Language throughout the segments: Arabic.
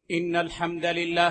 إن الحمد لله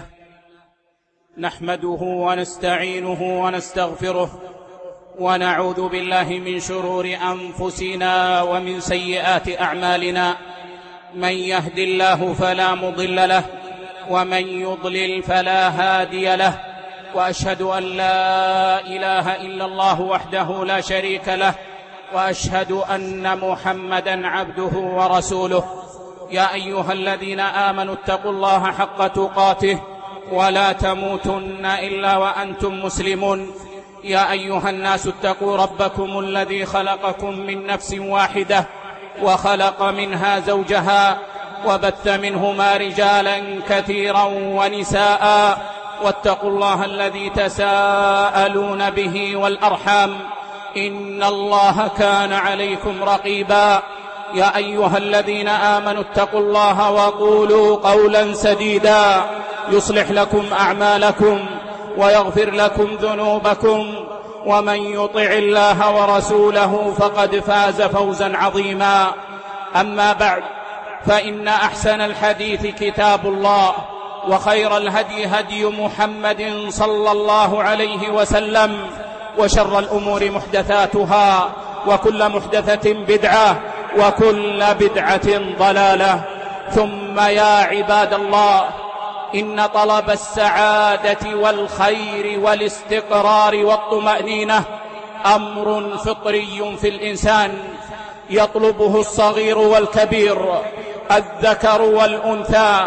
نحمده ونستعينه ونستغفره ونعوذ بالله من شرور أنفسنا ومن سيئات أعمالنا. من يهد الله فلا مضل له ومن يضلل فلا هادي له، وأشهد أن لا إله إلا الله وحده لا شريك له، وأشهد أن محمدًا عبده ورسوله. يا أيها الذين آمنوا اتقوا الله حق تقاته ولا تموتن إلا وأنتم مسلمون. يا أيها الناس اتقوا ربكم الذي خلقكم من نفس واحدة وخلق منها زوجها وبث منهما رجالا كثيرا ونساء، واتقوا الله الذي تساءلون به والأرحام، إن الله كان عليكم رقيبا. يا أيها الذين آمنوا اتقوا الله وقولوا قولا سديدا يصلح لكم أعمالكم ويغفر لكم ذنوبكم، ومن يطع الله ورسوله فقد فاز فوزا عظيما. أما بعد، فإن أحسن الحديث كتاب الله، وخير الهدي هدي محمد صلى الله عليه وسلم، وشر الأمور محدثاتها، وكل محدثة بدعة، وكل بدعة ضلالة. ثم يا عباد الله، إن طلب السعادة والخير والاستقرار والطمأنينة أمر فطري في الإنسان، يطلبه الصغير والكبير، الذكر والأنثى،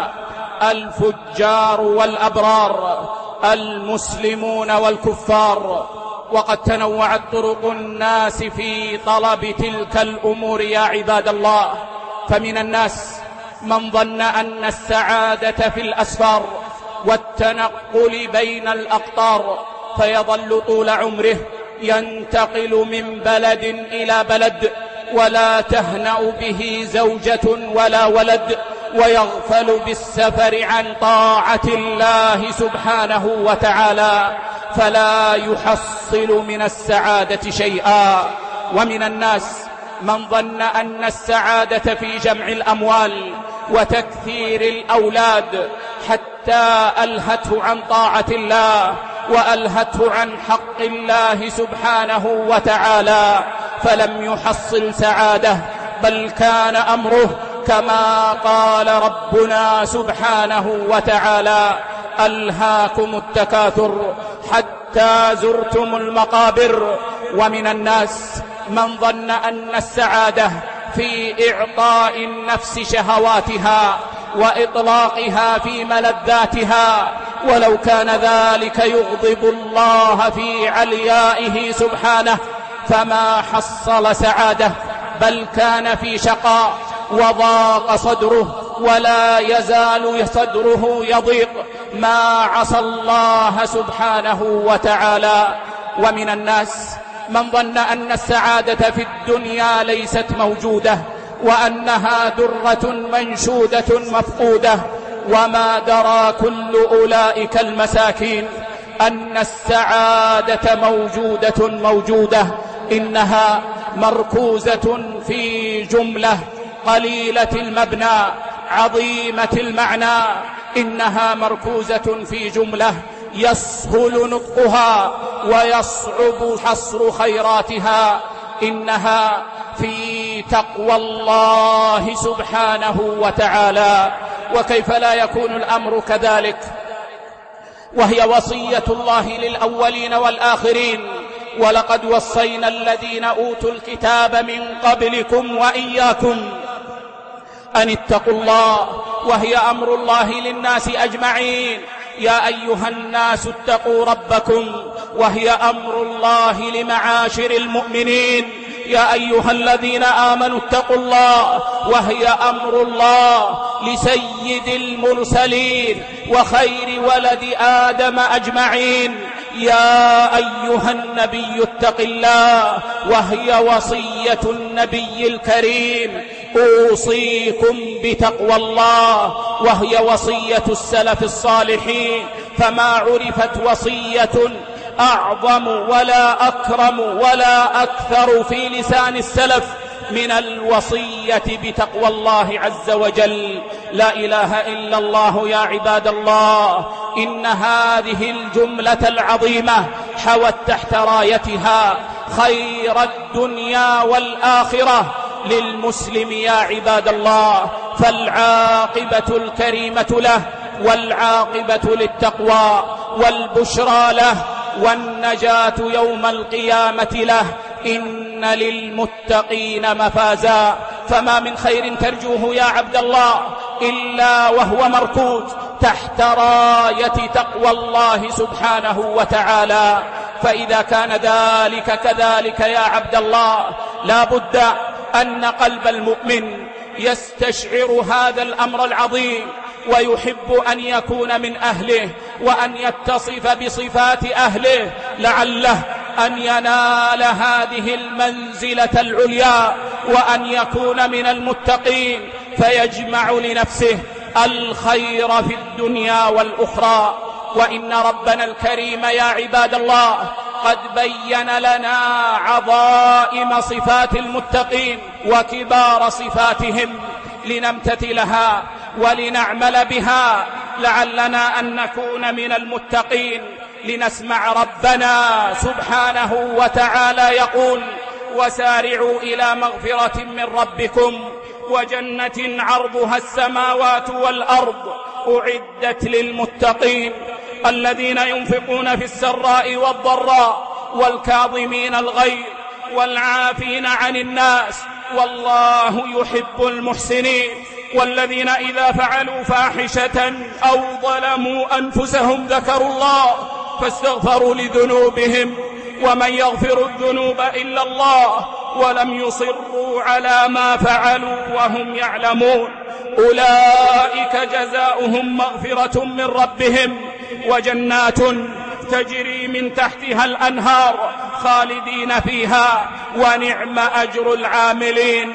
الفجار والأبرار، المسلمون والكفار. وقد تنوعت طرق الناس في طلب تلك الأمور يا عباد الله، فمن الناس من ظن أن السعادة في الأسفار والتنقل بين الأقطار، فيظل طول عمره ينتقل من بلد إلى بلد، ولا تهنأ به زوجة ولا ولد، ويغفل بالسفر عن طاعة الله سبحانه وتعالى، فلا يحصل من السعادة شيئا. ومن الناس من ظن أن السعادة في جمع الأموال وتكثير الأولاد، حتى ألهته عن طاعة الله وألهته عن حق الله سبحانه وتعالى، فلم يحصل سعادة، بل كان أمره كما قال ربنا سبحانه وتعالى: ألهاكم التكاثر حتى زرتم المقابر. ومن الناس من ظن أن السعادة في إعطاء النفس شهواتها وإطلاقها في ملذاتها، ولو كان ذلك يغضب الله في عليائه سبحانه فما حصل سعادة، بل كان في شقاء وضاق صدره، ولا يزال صدره يضيق ما عصى الله سبحانه وتعالى. ومن الناس من ظن أن السعادة في الدنيا ليست موجودة، وأنها درة منشودة مفقودة، وما درى كل أولئك المساكين أن السعادة موجودة، إنها مركوزة في جملة قليلة المبنى عظيمة المعنى، إنها مركوزة في جملة يسهل نطقها ويصعب حصر خيراتها، إنها في تقوى الله سبحانه وتعالى. وكيف لا يكون الأمر كذلك وهي وصية الله للأولين والآخرين: ولقد وصينا الذين أوتوا الكتاب من قبلكم وإياكم أن اتقوا الله، وهي أمر الله للناس أجمعين. يا أيها الناس اتقوا ربكم، وهي أمر الله لمعاشر المؤمنين. يا أيها الذين آمنوا اتقوا الله، وهي أمر الله لسيد المرسلين وخير ولد آدم أجمعين. يا أيها النبي اتق الله، وهي وصية النبي الكريم: أوصيكم بتقوى الله، وهي وصية السلف الصالحين. فما عرفت وصية أعظم ولا أكرم ولا أكثر في لسان السلف من الوصية بتقوى الله عز وجل. لا إله إلا الله يا عباد الله، إن هذه الجملة العظيمة حوت تحت رايتها خير الدنيا والآخرة للمسلم يا عباد الله، فالعاقبة الكريمة له والعاقبة للتقوى والبشرى له والنجاة يوم القيامة له. إن للمتقين مفازا، فما من خير ترجوه يا عبد الله إلا وهو مركوز تحت راية تقوى الله سبحانه وتعالى. فإذا كان ذلك كذلك يا عبد الله، لا بد أن قلب المؤمن يستشعر هذا الأمر العظيم ويحب أن يكون من أهله وأن يتصف بصفات أهله، لعله أن ينال هذه المنزلة العليا وأن يكون من المتقين، فيجمع لنفسه الخير في الدنيا والأخرى. وإن ربنا الكريم يا عباد الله قد بين لنا عظائم صفات المتقين وكبار صفاتهم لنمتثلها ولنعمل بها، لعلنا أن نكون من المتقين. لنسمع ربنا سبحانه وتعالى يقول: وسارعوا إلى مغفرة من ربكم وجنة عرضها السماوات والأرض أعدت للمتقين الذين ينفقون في السراء والضراء والكاظمين الغيظ والعافين عن الناس والله يحب المحسنين. والذين إذا فعلوا فاحشة أو ظلموا أنفسهم ذكروا الله فاستغفروا لذنوبهم ومن يغفر الذنوب إلا الله ولم يصروا على ما فعلوا وهم يعلمون أولئك جزاؤهم مغفرة من ربهم وجنات تجري من تحتها الأنهار خالدين فيها ونعم أجر العاملين.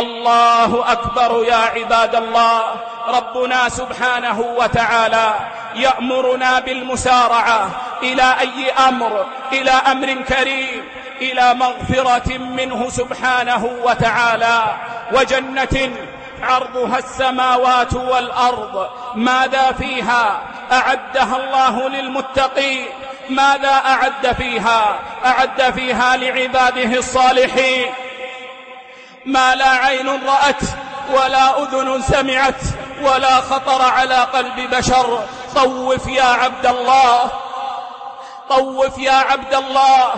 الله أكبر يا عباد الله. ربنا سبحانه وتعالى يأمرنا بالمسارعة إلى أي أمر؟ إلى أمر كريم، إلى مغفرة منه سبحانه وتعالى وجنة عرضها السماوات والأرض. ماذا فيها أعدها الله للمتقين؟ ماذا أعد فيها؟ أعد فيها لعباده الصالحين ما لا عين رأت ولا أذن سمعت ولا خطر على قلب بشر. طوف يا عبد الله، طوف يا عبد الله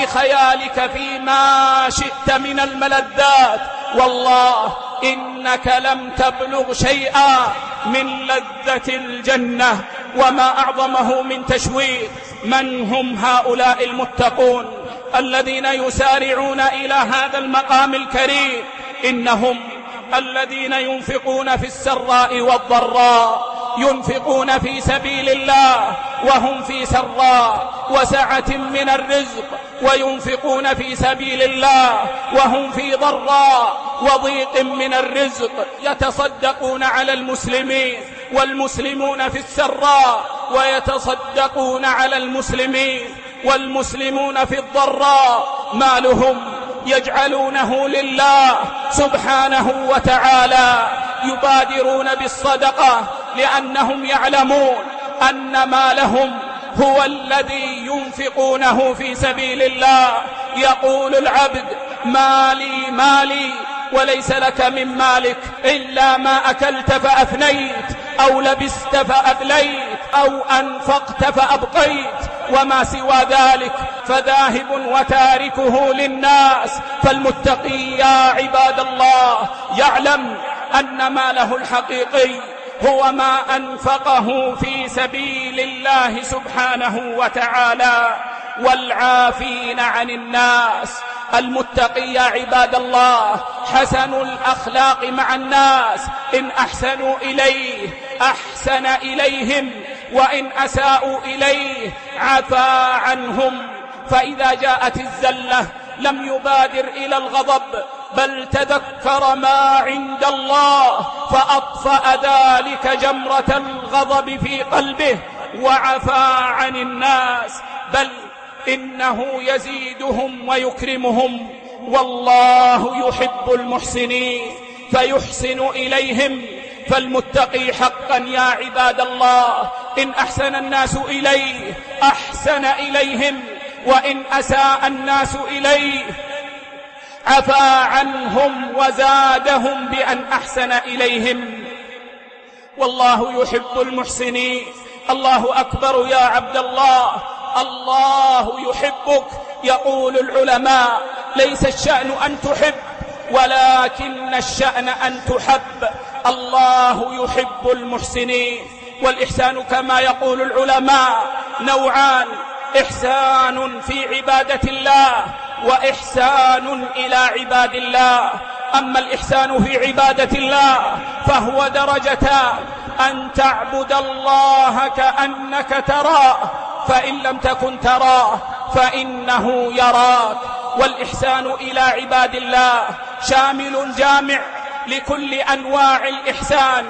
بخيالك فيما شئت من الملذات، والله إنك لم تبلغ شيئا من لذة الجنة وما أعظمه من تشويق. من هم هؤلاء المتقون الذين يسارعون إلى هذا المقام الكريم؟ إنهم الذين ينفقون في السراء والضراء، ينفقون في سبيل الله وهم في سراء وسعة من الرزق، وينفقون في سبيل الله وهم في ضراء وضيق من الرزق، يتصدقون على المسلمين والمسلمون في السراء، ويتصدقون على المسلمين والمسلمون في الضراء. مالهم يجعلونه لله سبحانه وتعالى، يبادرون بالصدقة لأنهم يعلمون أن مالهم هو الذي ينفقونه في سبيل الله. يقول العبد: مالي مالي، وليس لك من مالك إلا ما أكلت فأفنيت أو لبست فأبليت أو أنفقت فأبقيت، وما سوى ذلك فذاهب وتاركه للناس. فالمتقي يا عباد الله يعلم أن ماله الحقيقي هو ما أنفقه في سبيل الله سبحانه وتعالى. والعافين عن الناس، المتقي يا عباد الله حسن الأخلاق مع الناس، إن أحسنوا إليه أحسن إليهم وإن أساءوا إليه عفا عنهم. فإذا جاءت الزلة لم يبادر إلى الغضب، بل تذكر ما عند الله فأطفأ ذلك جمرة الغضب في قلبه وعفا عن الناس، بل إنه يزيدهم ويكرمهم والله يحب المحسنين فيحسن إليهم. فالمتقي حقا يا عباد الله إن أحسن الناس إليه أحسن إليهم، وإن أساء الناس إليه عفا عنهم وزادهم بأن أحسن إليهم. والله يحب المحسنين. الله أكبر يا عبد الله، الله يحبك. يقول العلماء ليس الشأن أن تحب ولكن الشأن أن تحب. الله يحب المحسنين. والإحسان كما يقول العلماء نوعان: إحسان في عبادة الله وإحسان إلى عباد الله. أما الإحسان في عبادة الله فهو درجتان: أن تعبد الله كأنك تراه، فإن لم تكن تراه فإنه يراك. والإحسان إلى عباد الله شامل جامع لكل أنواع الإحسان،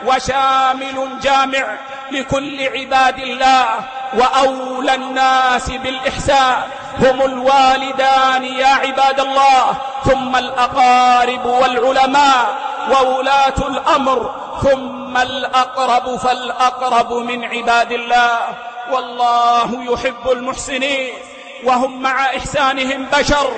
وشامل جامع لكل عباد الله. وأولى الناس بالإحسان هم الوالدان يا عباد الله، ثم الأقارب والعلماء وولاة الأمر، ثم الأقرب فالأقرب من عباد الله. والله يحب المحسنين، وهم مع إحسانهم بشر،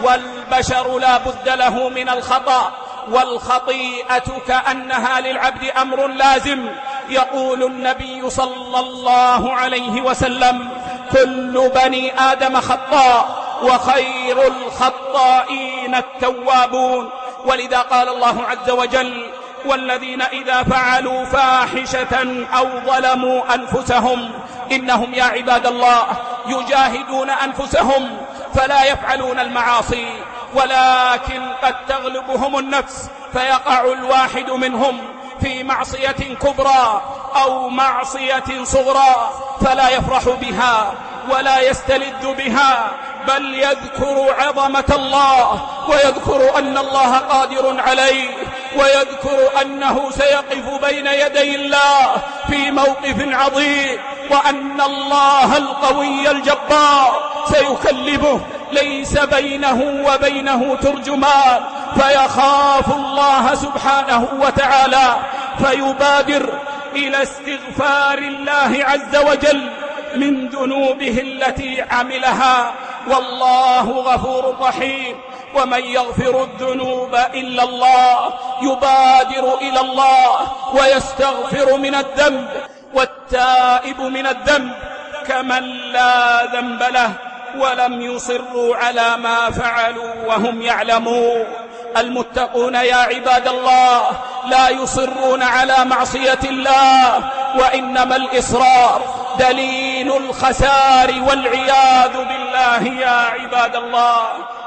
والبشر لا بد له من الخطأ، والخطيئة كأنها للعبد أمر لازم. يقول النبي صلى الله عليه وسلم: كل بني آدم خطاء وخير الخطائين التوابون. ولذا قال الله عز وجل: والذين إذا فعلوا فاحشة أو ظلموا أنفسهم، إنهم يا عباد الله يجاهدون أنفسهم فلا يفعلون المعاصي، ولكن قد تغلبهم النفس فيقع الواحد منهم في معصية كبرى أو معصية صغرى فلا يفرح بها ولا يستلذ بها، بل يذكر عظمة الله، ويذكر أن الله قادر عليه، ويذكر أنه سيقف بين يدي الله في موقف عظيم، وأن الله القوي الجبار سيكلمه ليس بينه وبينه ترجمان، فيخاف الله سبحانه وتعالى فيبادر إلى استغفار الله عز وجل من ذنوبه التي عملها. والله غفور رحيم. ومن يغفر الذنوب إلا الله يبادر إلى الله ويستغفر من الذنب، والتائب من الذنب كمن لا ذنب له، ولم يصروا على ما فعلوا وهم يعلمون. المتقون يا عباد الله لا يصرون على معصية الله، وإنما الإصرار دليل الخسار والعياذ بالله يا عباد الله.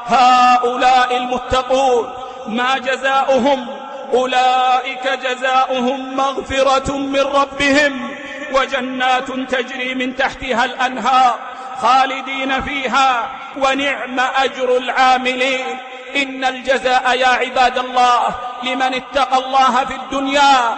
هؤلاء المتقون ما جزاؤهم؟ أولئك جزاؤهم مغفرة من ربهم وجنات تجري من تحتها الأنهار خالدين فيها، ونعم أجر العاملين. إن الجزاء يا عباد الله لمن اتقى الله في الدنيا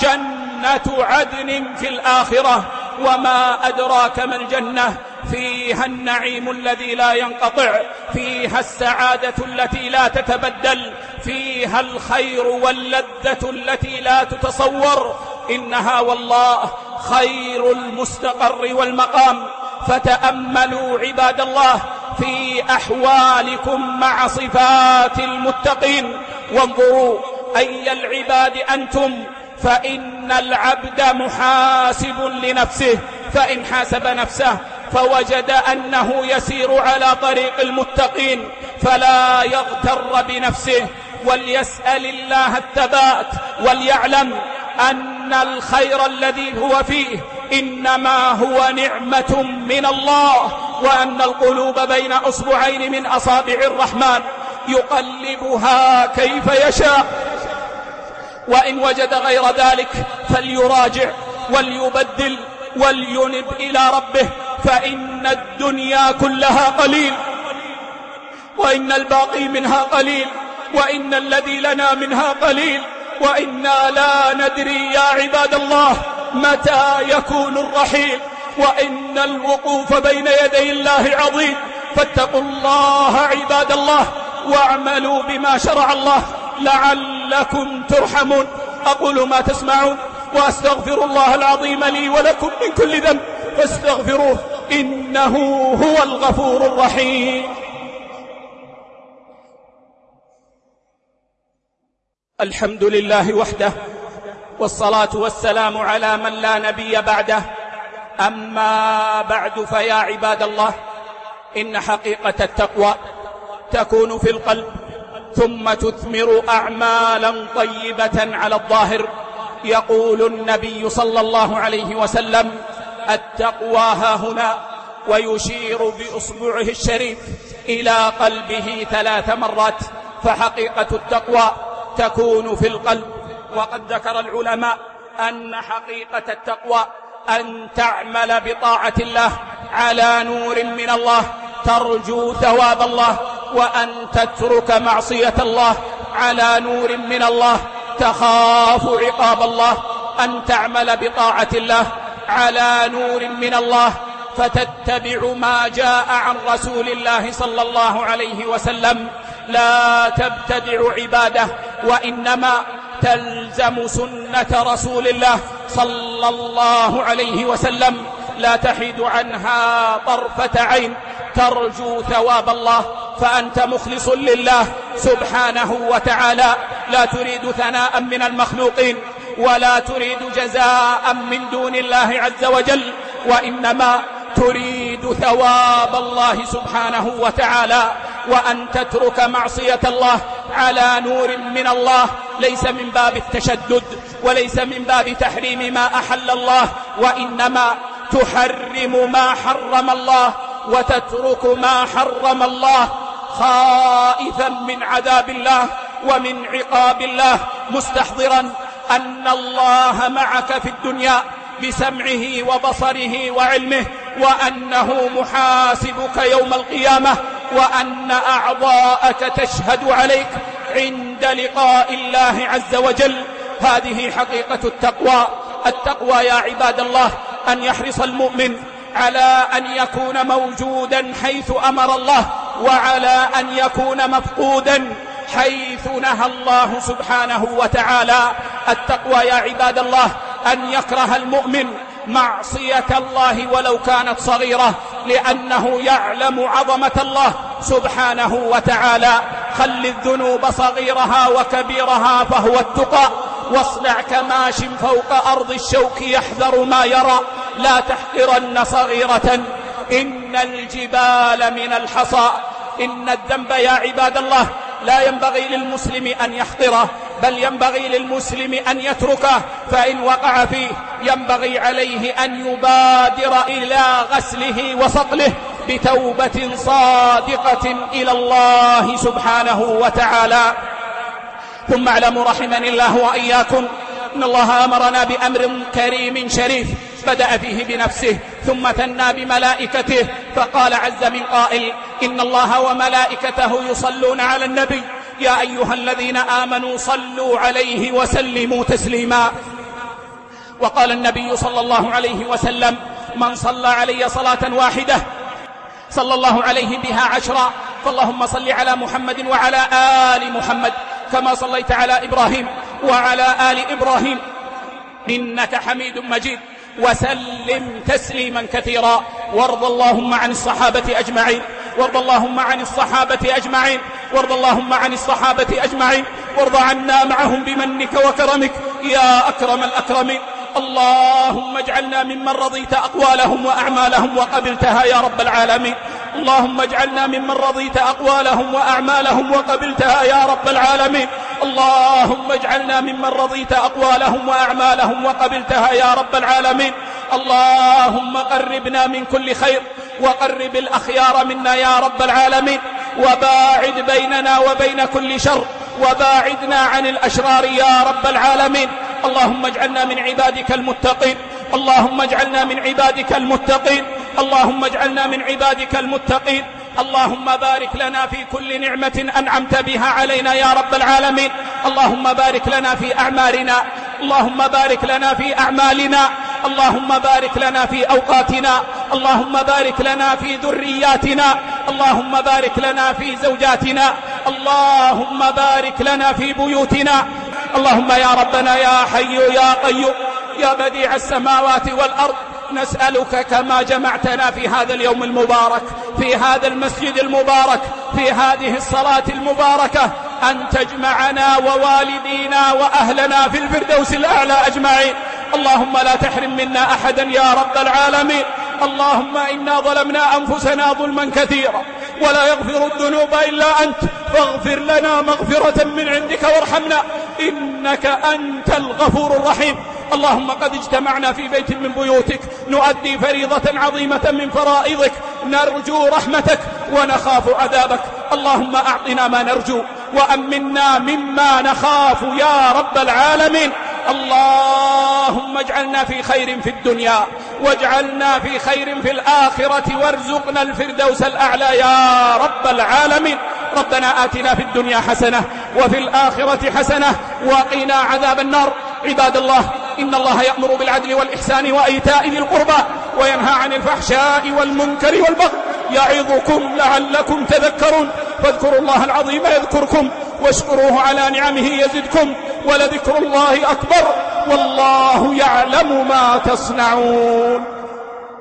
جنة عدن في الآخرة. وما أدراك ما الجنة؟ فيها النعيم الذي لا ينقطع، فيها السعادة التي لا تتبدل، فيها الخير واللذة التي لا تتصور. إنها والله خير المستقر والمقام. فتأملوا عباد الله في أحوالكم مع صفات المتقين، وانظروا أي العباد أنتم، فإن العبد محاسب لنفسه، فإن حاسب نفسه فوجد أنه يسير على طريق المتقين فلا يغتر بنفسه، وليسأل الله الثبات، وليعلم أن الخير الذي هو فيه إنما هو نعمة من الله، وأن القلوب بين أصبعين من أصابع الرحمن يقلبها كيف يشاء. وإن وجد غير ذلك فليراجع وليبدل ولينب إلى ربه، فإن الدنيا كلها قليل، وإن الباقي منها قليل، وإن الذي لنا منها قليل، وإنا لا ندري يا عباد الله متى يكون الرحيل، وإن الوقوف بين يدي الله عظيم. فاتقوا الله عباد الله واعملوا بما شرع الله لعلكم ترحمون. أقول ما تسمعون وأستغفر الله العظيم لي ولكم من كل ذنب فاستغفروه إنه هو الغفور الرحيم. الحمد لله وحده، والصلاة والسلام على من لا نبي بعده. أما بعد، فيا عباد الله، إن حقيقة التقوى تكون في القلب ثم تثمر أعمالا طيبة على الظاهر. يقول النبي صلى الله عليه وسلم: التقوى هاهنا، ويشير بإصبعه الشريف إلى قلبه 3 مرات. فحقيقة التقوى تكون في القلب. وقد ذكر العلماء أن حقيقة التقوى أن تعمل بطاعة الله على نور من الله ترجو ثواب الله، وأن تترك معصية الله على نور من الله تخاف عقاب الله. أن تعمل بطاعة الله على نور من الله فتتبع ما جاء عن رسول الله صلى الله عليه وسلم، لا تبتدع عباده، وإنما تلزم سنة رسول الله صلى الله عليه وسلم، لا تحيد عنها طرفة عين، ترجو ثواب الله. فأنت مخلص لله سبحانه وتعالى، لا تريد ثناء من المخلوقين ولا تريد جزاء من دون الله عز وجل، وإنما تريد ثواب الله سبحانه وتعالى. وأن تترك معصية الله على نور من الله ليس من باب التشدد وليس من باب تحريم ما أحل الله، وإنما تحرم ما حرم الله وتترك ما حرم الله خائفا من عذاب الله ومن عقاب الله، مستحضرا أن الله معك في الدنيا بسمعه وبصره وعلمه، وأنه محاسبك يوم القيامة، وأن أعضاءك تشهد عليك عند لقاء الله عز وجل. هذه حقيقة التقوى. التقوى يا عباد الله أن يحرص المؤمن على أن يكون موجودا حيث أمر الله، وعلى أن يكون مفقودا حيث نهى الله سبحانه وتعالى. التقوى يا عباد الله أن يكره المؤمن معصية الله ولو كانت صغيرة، لأنه يعلم عظمة الله سبحانه وتعالى. خل الذنوب صغيرها وكبيرها فهو التقى، واصنع كماش فوق أرض الشوك يحذر ما يرى، لا تحقرن صغيرة إن الجبال من الحصى. إن الذنب يا عباد الله لا ينبغي للمسلم أن يحقره، بل ينبغي للمسلم أن يتركه، فإن وقع فيه ينبغي عليه أن يبادر إلى غسله وصقله بتوبة صادقة إلى الله سبحانه وتعالى. ثم اعلموا رحمني الله وإياكم إن الله أمرنا بأمر كريم شريف بدأ فيه بنفسه ثم ثنى بملائكته، فقال عز من قائل: إن الله وملائكته يصلون على النبي يا أيها الذين آمنوا صلوا عليه وسلموا تسليما. وقال النبي صلى الله عليه وسلم: من صلى علي صلاة واحدة صلى الله عليه بها 10. فاللهم صل على محمد وعلى آل محمد كما صليت على إبراهيم وعلى آل إبراهيم إنك حميد مجيد، وسلم تسليما كثيرا. وارض اللهم عن الصحابة أجمعين، وارض اللهم عن الصحابة أجمعين، وارض اللهم عن الصحابة أجمعين، وارض عنا معهم بمنك وكرمك يا أكرم الأكرمين. اللهم اجعلنا ممن رضيت أقوالهم وأعمالهم وقبلتها يا رب العالمين. اللهم اجعلنا ممن رضيت أقوالهم وأعمالهم وقبلتها يا رب العالمين. اللهم اجعلنا ممن رضيت أقوالهم وأعمالهم وقبلتها يا رب العالمين. اللهم قربنا من كل خير وقرب الأخيار منا يا رب العالمين، وباعد بيننا وبين كل شر، وباعدنا عن الأشرار يا رب العالمين. اللهم اجعلنا من عبادك المتقين، اللهم اجعلنا من عبادك المتقين، اللهم اجعلنا من عبادك المتقين. اللهم بارك لنا في كل نعمة أنعمت بها علينا يا رب العالمين. اللهم بارك لنا في أعمالنا، اللهم بارك لنا في أعمالنا، اللهم بارك لنا في أوقاتنا، اللهم بارك لنا في ذرياتنا، اللهم بارك لنا في زوجاتنا، اللهم بارك لنا في بيوتنا. اللهم يا ربنا يا حي يا قيوم يا بديع السماوات والأرض، نسألك كما جمعتنا في هذا اليوم المبارك، في هذا المسجد المبارك، في هذه الصلاة المباركة، أن تجمعنا ووالدينا وأهلنا في الفردوس الأعلى أجمعين. اللهم لا تحرم منا أحدا يا رب العالمين. اللهم إنا ظلمنا أنفسنا ظلما كثيرا ولا يغفر الذنوب إلا أنت، فاغفر لنا مغفرة من عندك وارحمنا إنك أنت الغفور الرحيم. اللهم قد اجتمعنا في بيت من بيوتك نؤدي فريضة عظيمة من فرائضك، نرجو رحمتك ونخاف عذابك. اللهم أعطنا ما نرجو وأمنا مما نخاف يا رب العالمين. اللهم اجعلنا في خير في الدنيا واجعلنا في خير في الآخرة وارزقنا الفردوس الأعلى يا رب العالمين. ربنا آتنا في الدنيا حسنة وفي الآخرة حسنة وقنا عذاب النار. عباد الله، إن الله يأمر بالعدل والإحسان وإيتاء ذي القربى وينهى عن الفحشاء والمنكر والبغي يعظكم لعلكم تذكرون. فاذكروا الله العظيم يذكركم واشكروه على نعمه يزدكم ولذكر الله أكبر والله يعلم ما تصنعون.